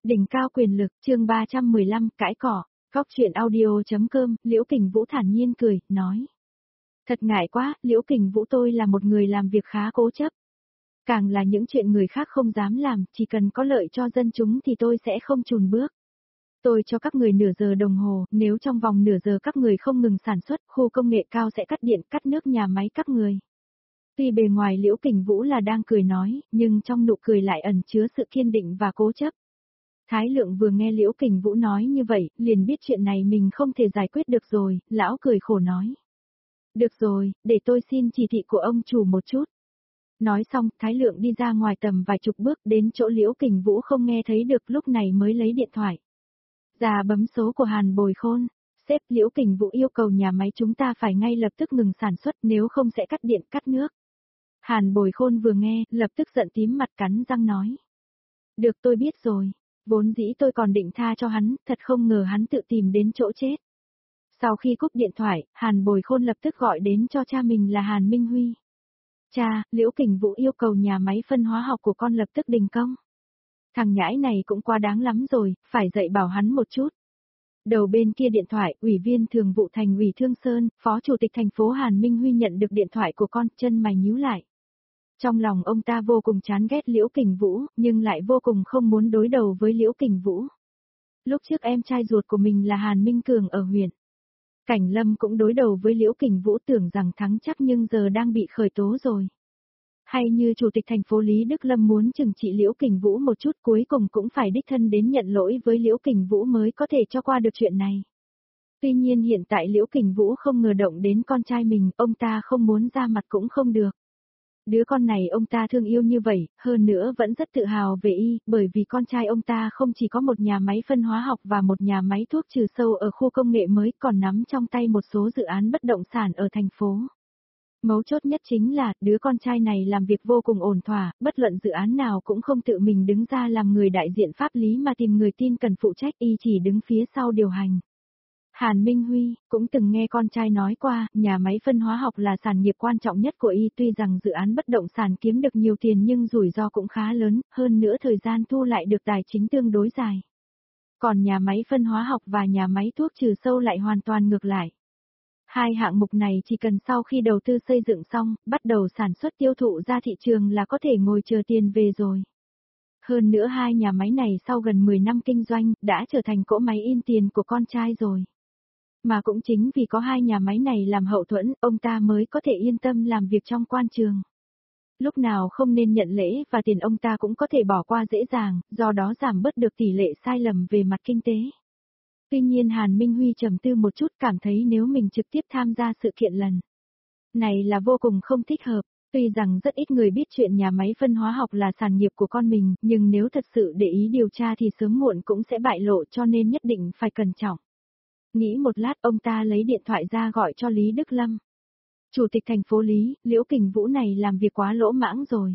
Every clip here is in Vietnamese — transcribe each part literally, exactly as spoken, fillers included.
Đỉnh cao quyền lực, chương ba trăm mười lăm, cãi cỏ. Góc truyện audio.com, Liễu Kình Vũ thản nhiên cười, nói. Thật ngại quá, Liễu Kình Vũ tôi là một người làm việc khá cố chấp. Càng là những chuyện người khác không dám làm, chỉ cần có lợi cho dân chúng thì tôi sẽ không chùn bước. Tôi cho các người nửa giờ đồng hồ, nếu trong vòng nửa giờ các người không ngừng sản xuất, khu công nghệ cao sẽ cắt điện, cắt nước nhà máy các người. Tuy bề ngoài Liễu Kình Vũ là đang cười nói, nhưng trong nụ cười lại ẩn chứa sự kiên định và cố chấp. Thái Lượng vừa nghe Liễu Kình Vũ nói như vậy, liền biết chuyện này mình không thể giải quyết được rồi, lão cười khổ nói. Được rồi, để tôi xin chỉ thị của ông chủ một chút. Nói xong, Thái Lượng đi ra ngoài tầm vài chục bước đến chỗ Liễu Kình Vũ không nghe thấy được, lúc này mới lấy điện thoại. Già bấm số của Hàn Bồi Khôn. Sếp, Liễu Kình Vũ yêu cầu nhà máy chúng ta phải ngay lập tức ngừng sản xuất, nếu không sẽ cắt điện cắt nước. Hàn Bồi Khôn vừa nghe, lập tức giận tím mặt, cắn răng nói. Được, tôi biết rồi. Vốn dĩ tôi còn định tha cho hắn, thật không ngờ hắn tự tìm đến chỗ chết. Sau khi cúp điện thoại, Hàn Bồi Khôn lập tức gọi đến cho cha mình là Hàn Minh Huy. Cha, Liễu Kình Vũ yêu cầu nhà máy phân hóa học của con lập tức đình công. Thằng nhãi này cũng quá đáng lắm rồi, phải dạy bảo hắn một chút. Đầu bên kia điện thoại, Ủy viên Thường vụ Thành ủy Thương Sơn, Phó Chủ tịch thành phố Hàn Minh Huy nhận được điện thoại của con, chân mày nhíu lại. Trong lòng ông ta vô cùng chán ghét Liễu Kình Vũ, nhưng lại vô cùng không muốn đối đầu với Liễu Kình Vũ. Lúc trước em trai ruột của mình là Hàn Minh Cường ở huyện Cảnh Lâm cũng đối đầu với Liễu Kình Vũ, tưởng rằng thắng chắc nhưng giờ đang bị khởi tố rồi. Hay như Chủ tịch thành phố Lý Đức Lâm muốn trừng trị Liễu Kình Vũ một chút, cuối cùng cũng phải đích thân đến nhận lỗi với Liễu Kình Vũ mới có thể cho qua được chuyện này. Tuy nhiên hiện tại Liễu Kình Vũ không ngờ động đến con trai mình, ông ta không muốn ra mặt cũng không được. Đứa con này ông ta thương yêu như vậy, hơn nữa vẫn rất tự hào về y, bởi vì con trai ông ta không chỉ có một nhà máy phân hóa học và một nhà máy thuốc trừ sâu ở khu công nghệ mới, còn nắm trong tay một số dự án bất động sản ở thành phố. Mấu chốt nhất chính là, đứa con trai này làm việc vô cùng ổn thỏa, bất luận dự án nào cũng không tự mình đứng ra làm người đại diện pháp lý mà tìm người tin cần phụ trách, y chỉ đứng phía sau điều hành. Hàn Minh Huy cũng từng nghe con trai nói qua, nhà máy phân hóa học là sản nghiệp quan trọng nhất của y, tuy rằng dự án bất động sản kiếm được nhiều tiền nhưng rủi ro cũng khá lớn, hơn nữa thời gian thu lại được tài chính tương đối dài. Còn nhà máy phân hóa học và nhà máy thuốc trừ sâu lại hoàn toàn ngược lại. Hai hạng mục này chỉ cần sau khi đầu tư xây dựng xong, bắt đầu sản xuất tiêu thụ ra thị trường là có thể ngồi chờ tiền về rồi. Hơn nữa hai nhà máy này sau gần mười năm kinh doanh, đã trở thành cỗ máy in tiền của con trai rồi. Mà cũng chính vì có hai nhà máy này làm hậu thuẫn, ông ta mới có thể yên tâm làm việc trong quan trường. Lúc nào không nên nhận lễ và tiền ông ta cũng có thể bỏ qua dễ dàng, do đó giảm bớt được tỷ lệ sai lầm về mặt kinh tế. Tuy nhiên Hàn Minh Huy trầm tư một chút, cảm thấy nếu mình trực tiếp tham gia sự kiện lần này là vô cùng không thích hợp. Tuy rằng rất ít người biết chuyện nhà máy phân hóa học là sản nghiệp của con mình, nhưng nếu thật sự để ý điều tra thì sớm muộn cũng sẽ bại lộ, cho nên nhất định phải cẩn trọng. Nghĩ một lát, ông ta lấy điện thoại ra gọi cho Lý Đức Lâm. Chủ tịch thành phố Lý, Liễu Kình Vũ này làm việc quá lỗ mãng rồi.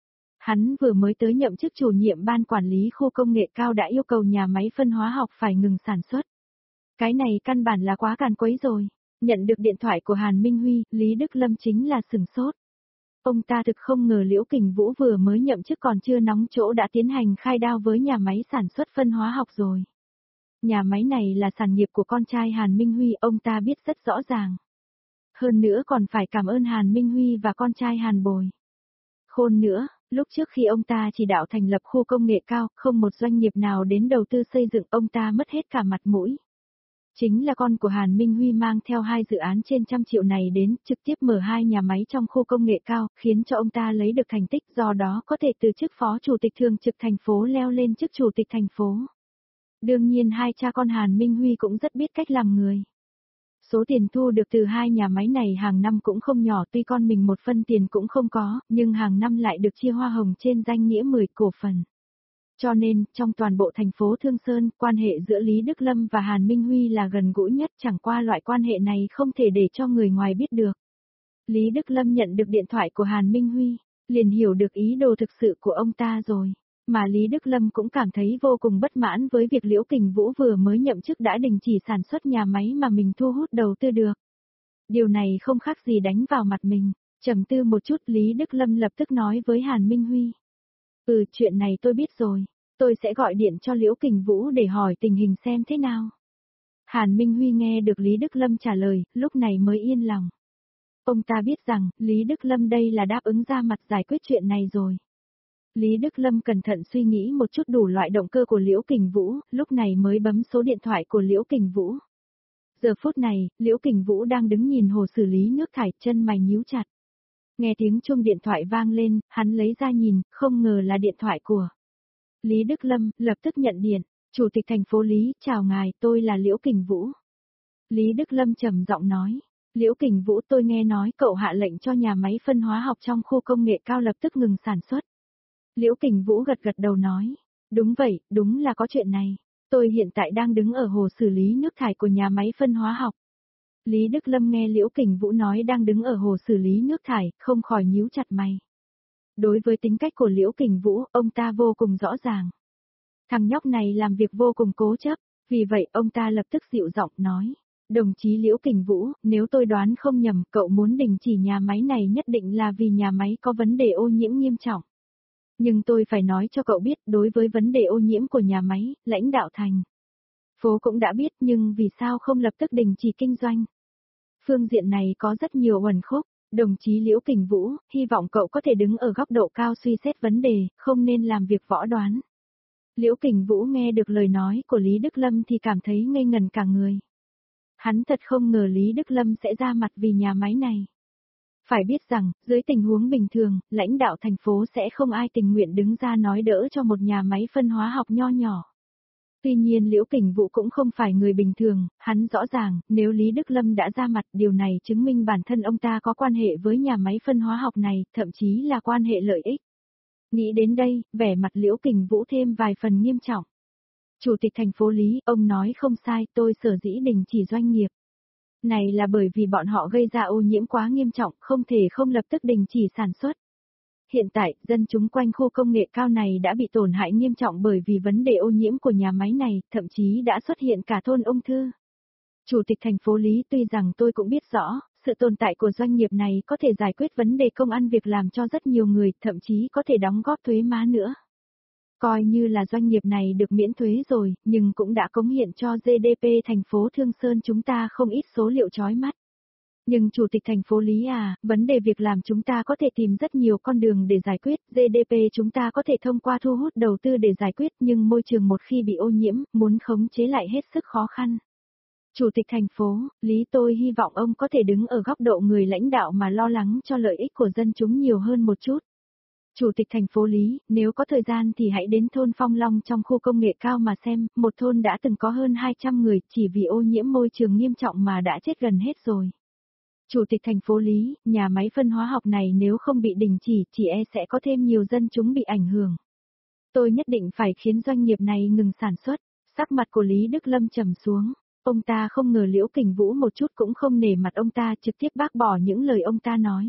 Hắn vừa mới tới nhậm chức chủ nhiệm ban quản lý khu công nghệ cao đã yêu cầu nhà máy phân hóa học phải ngừng sản xuất. Cái này căn bản là quá càn quấy rồi. Nhận được điện thoại của Hàn Minh Huy, Lý Đức Lâm chính là sửng sốt. Ông ta thực không ngờ Liễu Kình Vũ vừa mới nhậm chức còn chưa nóng chỗ đã tiến hành khai đao với nhà máy sản xuất phân hóa học rồi. Nhà máy này là sản nghiệp của con trai Hàn Minh Huy, ông ta biết rất rõ ràng. Hơn nữa còn phải cảm ơn Hàn Minh Huy và con trai Hàn Bồi Khôn nữa, lúc trước khi ông ta chỉ đạo thành lập khu công nghệ cao, không một doanh nghiệp nào đến đầu tư xây dựng, ông ta mất hết cả mặt mũi. Chính là con của Hàn Minh Huy mang theo hai dự án trên trăm triệu này đến, trực tiếp mở hai nhà máy trong khu công nghệ cao, khiến cho ông ta lấy được thành tích, do đó có thể từ chức phó chủ tịch thường trực thành phố leo lên chức chủ tịch thành phố. Đương nhiên hai cha con Hàn Minh Huy cũng rất biết cách làm người. Số tiền thu được từ hai nhà máy này hàng năm cũng không nhỏ, tuy con mình một phân tiền cũng không có, nhưng hàng năm lại được chia hoa hồng trên danh nghĩa mười cổ phần. Cho nên, trong toàn bộ thành phố Thương Sơn, quan hệ giữa Lý Đức Lâm và Hàn Minh Huy là gần gũi nhất, chẳng qua loại quan hệ này không thể để cho người ngoài biết được. Lý Đức Lâm nhận được điện thoại của Hàn Minh Huy, liền hiểu được ý đồ thực sự của ông ta rồi. Mà Lý Đức Lâm cũng cảm thấy vô cùng bất mãn với việc Liễu Kình Vũ vừa mới nhậm chức đã đình chỉ sản xuất nhà máy mà mình thu hút đầu tư được. Điều này không khác gì đánh vào mặt mình. Trầm tư một chút, Lý Đức Lâm lập tức nói với Hàn Minh Huy. Ừ, chuyện này tôi biết rồi. Tôi sẽ gọi điện cho Liễu Kình Vũ để hỏi tình hình xem thế nào. Hàn Minh Huy nghe được Lý Đức Lâm trả lời, lúc này mới yên lòng. Ông ta biết rằng, Lý Đức Lâm đây là đáp ứng ra mặt giải quyết chuyện này rồi. Lý Đức Lâm cẩn thận suy nghĩ một chút đủ loại động cơ của Liễu Kình Vũ, lúc này mới bấm số điện thoại của Liễu Kình Vũ. Giờ phút này, Liễu Kình Vũ đang đứng nhìn hồ xử lý nước thải, chân mày nhíu chặt. Nghe tiếng chuông điện thoại vang lên, hắn lấy ra nhìn, không ngờ là điện thoại của Lý Đức Lâm, lập tức nhận điện. Chủ tịch thành phố Lý, chào ngài, tôi là Liễu Kình Vũ. Lý Đức Lâm trầm giọng nói. Liễu Kình Vũ, tôi nghe nói cậu hạ lệnh cho nhà máy phân hóa học trong khu công nghệ cao lập tức ngừng sản xuất. Liễu Kình Vũ gật gật đầu nói. Đúng vậy, đúng là có chuyện này. Tôi hiện tại đang đứng ở hồ xử lý nước thải của nhà máy phân hóa học. Lý Đức Lâm nghe Liễu Kình Vũ nói đang đứng ở hồ xử lý nước thải, không khỏi nhíu chặt mày. Đối với tính cách của Liễu Kình Vũ, ông ta vô cùng rõ ràng. Thằng nhóc này làm việc vô cùng cố chấp, vì vậy ông ta lập tức dịu giọng nói. Đồng chí Liễu Kình Vũ, nếu tôi đoán không nhầm, cậu muốn đình chỉ nhà máy này nhất định là vì nhà máy có vấn đề ô nhiễm nghiêm trọng. Nhưng tôi phải nói cho cậu biết, đối với vấn đề ô nhiễm của nhà máy, lãnh đạo thành phố cũng đã biết, nhưng vì sao không lập tức đình chỉ kinh doanh? Phương diện này có rất nhiều uẩn khúc. Đồng chí Liễu Kình Vũ, hy vọng cậu có thể đứng ở góc độ cao suy xét vấn đề, không nên làm việc võ đoán. Liễu Kình Vũ nghe được lời nói của Lý Đức Lâm thì cảm thấy ngây ngần cả người. Hắn thật không ngờ Lý Đức Lâm sẽ ra mặt vì nhà máy này. Phải biết rằng, dưới tình huống bình thường, lãnh đạo thành phố sẽ không ai tình nguyện đứng ra nói đỡ cho một nhà máy phân hóa học nho nhỏ. Tuy nhiên Liễu Kình Vũ cũng không phải người bình thường, hắn rõ ràng, nếu Lý Đức Lâm đã ra mặt, điều này chứng minh bản thân ông ta có quan hệ với nhà máy phân hóa học này, thậm chí là quan hệ lợi ích. Nghĩ đến đây, vẻ mặt Liễu Kình Vũ thêm vài phần nghiêm trọng. Chủ tịch thành phố Lý, ông nói không sai, tôi sở dĩ đình chỉ doanh nghiệp này là bởi vì bọn họ gây ra ô nhiễm quá nghiêm trọng, không thể không lập tức đình chỉ sản xuất. Hiện tại, dân chúng quanh khu công nghệ cao này đã bị tổn hại nghiêm trọng bởi vì vấn đề ô nhiễm của nhà máy này, thậm chí đã xuất hiện cả thôn ung thư. Chủ tịch thành phố Lý, tuy rằng tôi cũng biết rõ, sự tồn tại của doanh nghiệp này có thể giải quyết vấn đề công ăn việc làm cho rất nhiều người, thậm chí có thể đóng góp thuế má nữa. Coi như là doanh nghiệp này được miễn thuế rồi, nhưng cũng đã cống hiến cho giê đê pê thành phố Thương Sơn chúng ta không ít số liệu chói mắt. Nhưng Chủ tịch thành phố Lý à, vấn đề việc làm chúng ta có thể tìm rất nhiều con đường để giải quyết, giê đê pê chúng ta có thể thông qua thu hút đầu tư để giải quyết, nhưng môi trường một khi bị ô nhiễm, muốn khống chế lại hết sức khó khăn. Chủ tịch thành phố, Lý, tôi hy vọng ông có thể đứng ở góc độ người lãnh đạo mà lo lắng cho lợi ích của dân chúng nhiều hơn một chút. Chủ tịch thành phố Lý, nếu có thời gian thì hãy đến thôn Phong Long trong khu công nghệ cao mà xem, một thôn đã từng có hơn hai trăm người chỉ vì ô nhiễm môi trường nghiêm trọng mà đã chết gần hết rồi. Chủ tịch thành phố Lý, nhà máy phân hóa học này nếu không bị đình chỉ, chỉ e sẽ có thêm nhiều dân chúng bị ảnh hưởng. Tôi nhất định phải khiến doanh nghiệp này ngừng sản xuất. Sắc mặt của Lý Đức Lâm trầm xuống. Ông ta không ngờ Liễu Kình Vũ một chút cũng không nể mặt ông ta, trực tiếp bác bỏ những lời ông ta nói.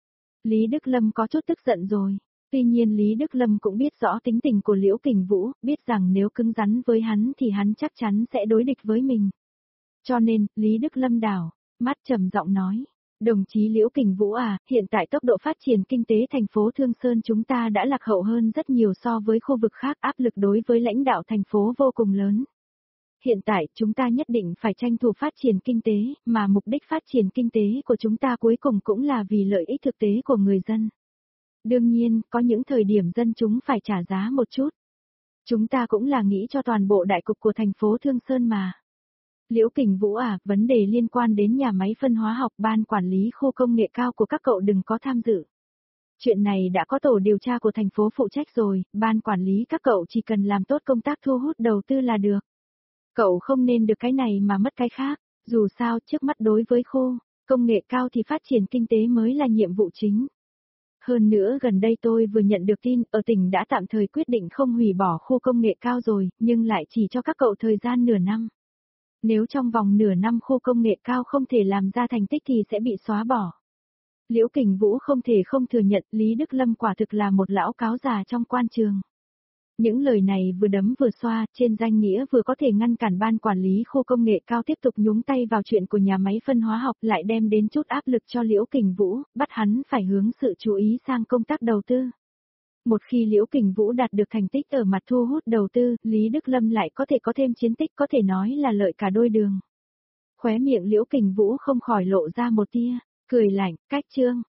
Lý Đức Lâm có chút tức giận rồi. Tuy nhiên Lý Đức Lâm cũng biết rõ tính tình của Liễu Kình Vũ, biết rằng nếu cứng rắn với hắn thì hắn chắc chắn sẽ đối địch với mình. Cho nên, Lý Đức Lâm đảo mắt trầm giọng nói, đồng chí Liễu Kình Vũ à, hiện tại tốc độ phát triển kinh tế thành phố Thương Sơn chúng ta đã lạc hậu hơn rất nhiều so với khu vực khác, áp lực đối với lãnh đạo thành phố vô cùng lớn. Hiện tại, chúng ta nhất định phải tranh thủ phát triển kinh tế, mà mục đích phát triển kinh tế của chúng ta cuối cùng cũng là vì lợi ích thực tế của người dân. Đương nhiên, có những thời điểm dân chúng phải trả giá một chút. Chúng ta cũng là nghĩ cho toàn bộ đại cục của thành phố Thương Sơn mà. Liễu Kình Vũ à, vấn đề liên quan đến nhà máy phân hóa học, ban quản lý khu công nghệ cao của các cậu đừng có tham dự. Chuyện này đã có tổ điều tra của thành phố phụ trách rồi, ban quản lý các cậu chỉ cần làm tốt công tác thu hút đầu tư là được. Cậu không nên được cái này mà mất cái khác, dù sao trước mắt đối với khu công nghệ cao thì phát triển kinh tế mới là nhiệm vụ chính. Hơn nữa gần đây tôi vừa nhận được tin, ở tỉnh đã tạm thời quyết định không hủy bỏ khu công nghệ cao rồi, nhưng lại chỉ cho các cậu thời gian nửa năm. Nếu trong vòng nửa năm khu công nghệ cao không thể làm ra thành tích thì sẽ bị xóa bỏ. Liễu Kình Vũ không thể không thừa nhận Lý Đức Lâm quả thực là một lão cáo già trong quan trường. Những lời này vừa đấm vừa xoa, trên danh nghĩa vừa có thể ngăn cản ban quản lý khu công nghệ cao tiếp tục nhúng tay vào chuyện của nhà máy phân hóa học, lại đem đến chút áp lực cho Liễu Kình Vũ, bắt hắn phải hướng sự chú ý sang công tác đầu tư. Một khi Liễu Kình Vũ đạt được thành tích ở mặt thu hút đầu tư, Lý Đức Lâm lại có thể có thêm chiến tích, có thể nói là lợi cả đôi đường. Khóe miệng Liễu Kình Vũ không khỏi lộ ra một tia cười lạnh, cách Trương